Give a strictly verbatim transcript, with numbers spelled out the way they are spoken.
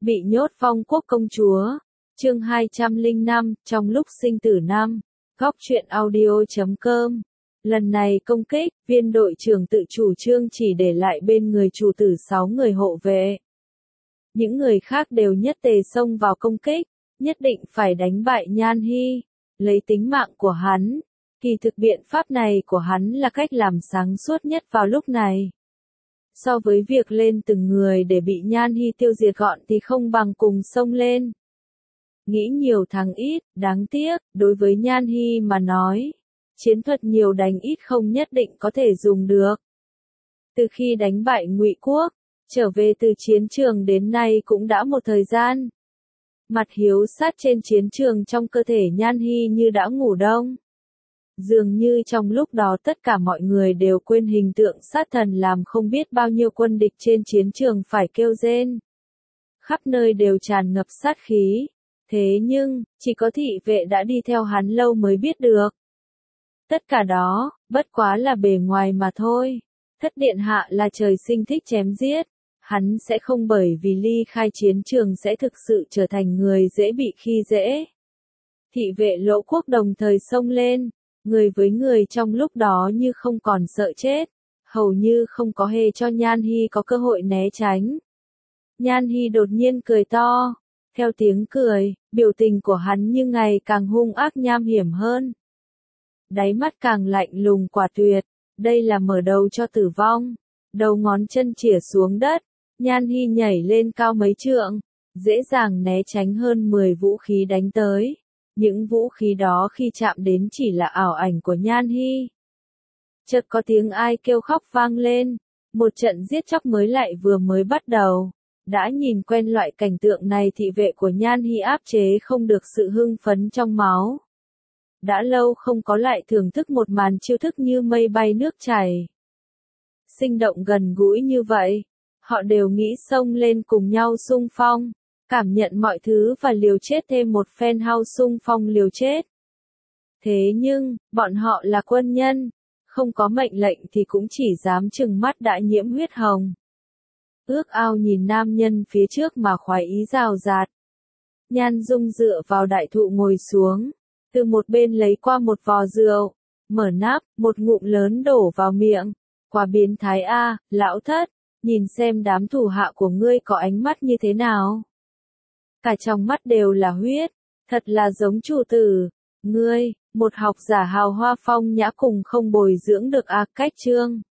Bị nhốt phong quốc công chúa. Chương hai trăm lẻ năm, trong lúc sinh tử năm. Góc truyện audio chấm com. Lần này công kích, viên đội trưởng tự chủ trương chỉ để lại bên người chủ tử sáu người hộ vệ. Những người khác đều nhất tề xông vào công kích, nhất định phải đánh bại Nhan Hy, lấy tính mạng của hắn. Kỳ thực biện pháp này của hắn là cách làm sáng suốt nhất vào lúc này. So với việc lên từng người để bị Nhan Hy tiêu diệt gọn thì không bằng cùng xông lên. Nghĩ nhiều thắng ít, đáng tiếc, đối với Nhan Hy mà nói, chiến thuật nhiều đánh ít không nhất định có thể dùng được. Từ khi đánh bại Ngụy Quốc, trở về từ chiến trường đến nay cũng đã một thời gian. Mặt hiếu sát trên chiến trường trong cơ thể Nhan Hy như đã ngủ đông. Dường như trong lúc đó tất cả mọi người đều quên hình tượng sát thần làm không biết bao nhiêu quân địch trên chiến trường phải kêu rên. Khắp nơi đều tràn ngập sát khí. Thế nhưng, chỉ có thị vệ đã đi theo hắn lâu mới biết được. Tất cả đó, bất quá là bề ngoài mà thôi. Thất điện hạ là trời sinh thích chém giết. Hắn sẽ không bởi vì ly khai chiến trường sẽ thực sự trở thành người dễ bị khi dễ. Thị vệ Lỗ Quốc đồng thời xông lên. Người với người trong lúc đó như không còn sợ chết, hầu như không có hề cho Nhan Hy có cơ hội né tránh. Nhan Hy đột nhiên cười to, theo tiếng cười, biểu tình của hắn như ngày càng hung ác nham hiểm hơn. Đáy mắt càng lạnh lùng quả tuyệt, đây là mở đầu cho tử vong. Đầu ngón chân chĩa xuống đất, Nhan Hy nhảy lên cao mấy trượng, dễ dàng né tránh hơn mười vũ khí đánh tới. Những vũ khí đó khi chạm đến chỉ là ảo ảnh của Nhan Hy. Chợt có tiếng ai kêu khóc vang lên, một trận giết chóc mới lại vừa mới bắt đầu. Đã nhìn quen loại cảnh tượng này thị vệ của Nhan Hy áp chế không được sự hưng phấn trong máu. Đã lâu không có lại thưởng thức một màn chiêu thức như mây bay nước chảy. Sinh động gần gũi như vậy, họ đều nghĩ xông lên cùng nhau xung phong. Cảm nhận mọi thứ và liều chết thêm một phen hao xung phong liều chết. Thế nhưng, bọn họ là quân nhân, không có mệnh lệnh thì cũng chỉ dám trừng mắt đã nhiễm huyết hồng. Ước ao nhìn nam nhân phía trước mà khoái ý rào rạt. Nhan Dung dựa vào đại thụ ngồi xuống, từ một bên lấy qua một vò rượu, mở nắp, một ngụm lớn đổ vào miệng. Quả biến thái a, lão thất, nhìn xem đám thủ hạ của ngươi có ánh mắt như thế nào. Cả trong mắt đều là huyết, thật là giống chủ tử. Ngươi, một học giả hào hoa phong nhã cùng không bồi dưỡng được a cách chương.